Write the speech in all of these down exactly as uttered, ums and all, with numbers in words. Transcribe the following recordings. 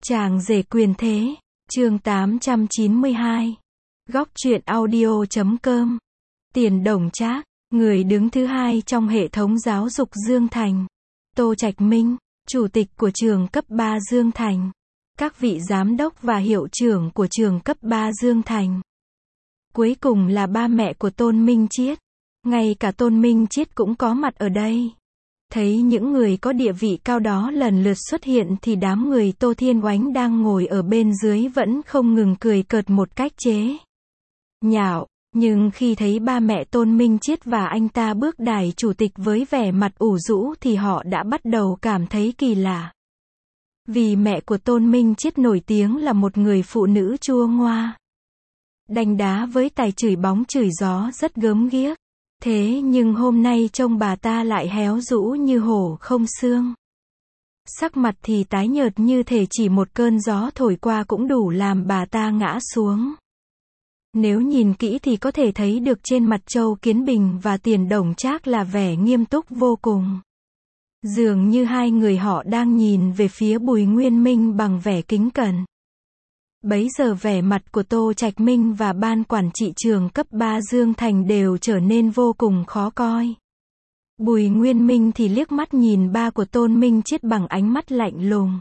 Chàng rể quyền thế, chương tám trăm chín mươi hai. Góc truyện audio chấm com. Tiền Đồng Trác, người đứng thứ hai trong hệ thống giáo dục Dương Thành. Tô Trạch Minh, chủ tịch của trường cấp ba Dương Thành. Các vị giám đốc và hiệu trưởng của trường cấp ba Dương Thành. Cuối cùng là ba mẹ của Tôn Minh Chiết. Ngay cả Tôn Minh Chiết cũng có mặt ở đây. Thấy những người có địa vị cao đó lần lượt xuất hiện thì đám người Tô Thiên Oánh đang ngồi ở bên dưới vẫn không ngừng cười cợt một cách chế nhạo. Nhưng khi thấy ba mẹ Tôn Minh Chiết và anh ta bước đài chủ tịch với vẻ mặt ủ rũ thì họ đã bắt đầu cảm thấy kỳ lạ. Vì mẹ của Tôn Minh Chiết nổi tiếng là một người phụ nữ chua ngoa, đanh đá với tài chửi bóng chửi gió rất gớm ghiếc. Thế nhưng hôm nay trông bà ta lại héo rũ như hổ không xương. Sắc mặt thì tái nhợt như thể chỉ một cơn gió thổi qua cũng đủ làm bà ta ngã xuống. Nếu nhìn kỹ thì có thể thấy được trên mặt Châu Kiến Bình và Tiền Đồng Trác là vẻ nghiêm túc vô cùng. Dường như hai người họ đang nhìn về phía Bùi Nguyên Minh bằng vẻ kính cẩn. Bấy giờ vẻ mặt của Tô Trạch Minh và ban quản trị trường cấp ba Dương Thành đều trở nên vô cùng khó coi. Bùi Nguyên Minh thì liếc mắt nhìn ba của Tôn Minh Chiết bằng ánh mắt lạnh lùng.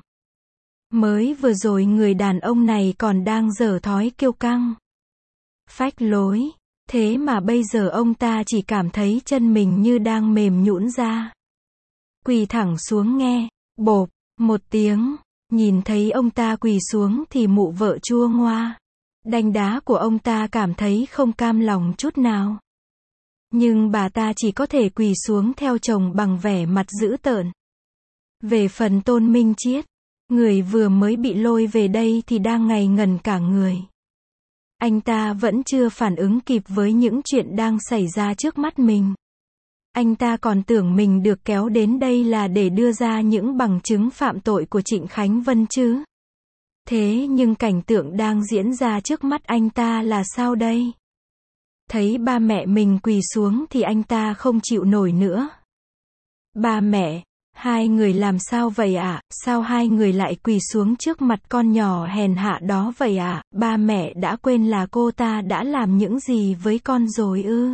Mới vừa rồi người đàn ông này còn đang dở thói kiêu căng, phách lối. Thế mà bây giờ ông ta chỉ cảm thấy chân mình như đang mềm nhũn ra. Quỳ thẳng xuống nghe, bộp, một tiếng. Nhìn thấy ông ta quỳ xuống thì mụ vợ chua ngoa, đanh đá của ông ta cảm thấy không cam lòng chút nào. Nhưng bà ta chỉ có thể quỳ xuống theo chồng bằng vẻ mặt dữ tợn. Về phần Tôn Minh Chiết, người vừa mới bị lôi về đây thì đang ngây ngẩn cả người. Anh ta vẫn chưa phản ứng kịp với những chuyện đang xảy ra trước mắt mình. Anh ta còn tưởng mình được kéo đến đây là để đưa ra những bằng chứng phạm tội của Trịnh Khánh Vân chứ. Thế nhưng cảnh tượng đang diễn ra trước mắt anh ta là sao đây? Thấy ba mẹ mình quỳ xuống thì anh ta không chịu nổi nữa. Ba mẹ, hai người làm sao vậy ạ? À? Sao hai người lại quỳ xuống trước mặt con nhỏ hèn hạ đó vậy ạ? À? Ba mẹ đã quên là cô ta đã làm những gì với con rồi ư?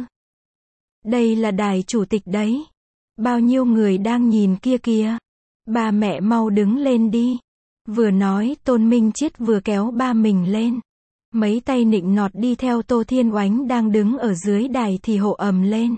Đây là đài chủ tịch đấy. Bao nhiêu người đang nhìn kia kìa. Ba mẹ mau đứng lên đi. Vừa nói Tôn Minh Chiết vừa kéo ba mình lên. Mấy tay nịnh nọt đi theo Tô Thiên Oánh đang đứng ở dưới đài thì hộ ầm lên.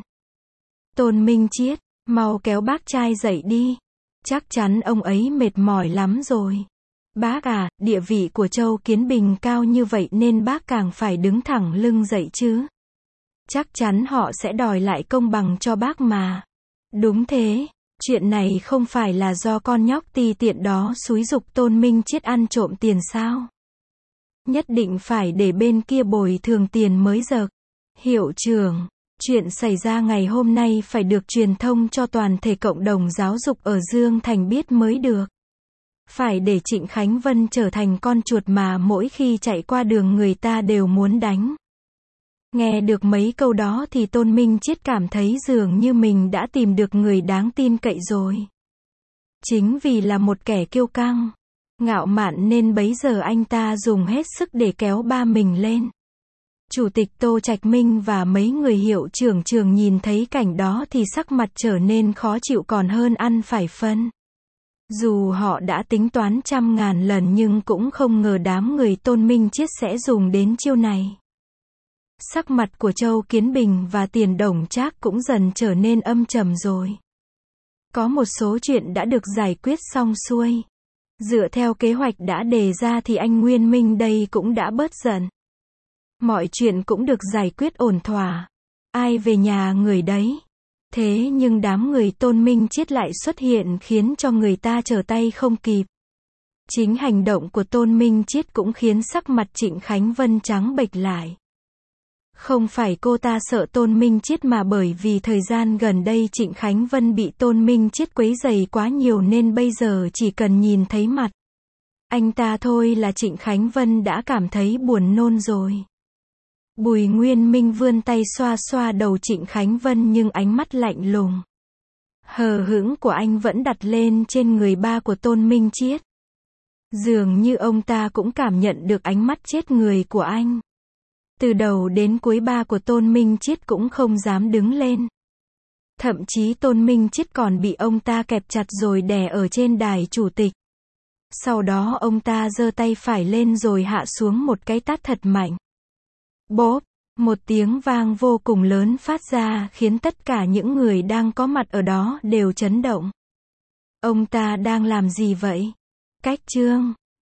Tôn Minh Chiết, mau kéo bác trai dậy đi. Chắc chắn ông ấy mệt mỏi lắm rồi. Bác à, địa vị của Châu Kiến Bình cao như vậy nên bác càng phải đứng thẳng lưng dậy chứ. Chắc chắn họ sẽ đòi lại công bằng cho bác mà. Đúng thế, chuyện này không phải là do con nhóc ti tiện đó xúi giục Tôn Minh Chiết ăn trộm tiền sao? Nhất định phải để bên kia bồi thường tiền mới được. Hiệu trưởng, chuyện xảy ra ngày hôm nay phải được truyền thông cho toàn thể cộng đồng giáo dục ở Dương Thành biết mới được. Phải để Trịnh Khánh Vân trở thành con chuột mà mỗi khi chạy qua đường người ta đều muốn đánh. Nghe được mấy câu đó thì Tôn Minh Chiết cảm thấy dường như mình đã tìm được người đáng tin cậy rồi. Chính vì là một kẻ kiêu căng, ngạo mạn nên bấy giờ anh ta dùng hết sức để kéo ba mình lên. Chủ tịch Tô Trạch Minh và mấy người hiệu trưởng trường nhìn thấy cảnh đó thì sắc mặt trở nên khó chịu còn hơn ăn phải phân. Dù họ đã tính toán trăm ngàn lần nhưng cũng không ngờ đám người Tôn Minh Chiết sẽ dùng đến chiêu này. Sắc mặt của Châu Kiến Bình và Tiền Đồng Trác cũng dần trở nên âm trầm rồi. Có một số chuyện đã được giải quyết xong xuôi. Dựa theo kế hoạch đã đề ra thì anh Nguyên Minh đây cũng đã bớt giận. Mọi chuyện cũng được giải quyết ổn thỏa. Ai về nhà người đấy. Thế nhưng đám người Tôn Minh Chiết lại xuất hiện khiến cho người ta trở tay không kịp. Chính hành động của Tôn Minh Chiết cũng khiến sắc mặt Trịnh Khánh Vân trắng bệch lại. Không phải cô ta sợ Tôn Minh Chiết mà bởi vì thời gian gần đây Trịnh Khánh Vân bị Tôn Minh Chiết quấy rầy quá nhiều nên bây giờ chỉ cần nhìn thấy mặt anh ta thôi là Trịnh Khánh Vân đã cảm thấy buồn nôn rồi. Bùi Nguyên Minh vươn tay xoa xoa đầu Trịnh Khánh Vân nhưng ánh mắt lạnh lùng, hờ hững của anh vẫn đặt lên trên người ba của Tôn Minh Chiết. Dường như ông ta cũng cảm nhận được ánh mắt chết người của anh. Từ đầu đến cuối ba của Tôn Minh Chiết cũng không dám đứng lên. Thậm chí Tôn Minh Chiết còn bị ông ta kẹp chặt rồi đè ở trên đài chủ tịch. Sau đó ông ta giơ tay phải lên rồi hạ xuống một cái tát thật mạnh. Bốp, một tiếng vang vô cùng lớn phát ra khiến tất cả những người đang có mặt ở đó đều chấn động. Ông ta đang làm gì vậy? Cách Trương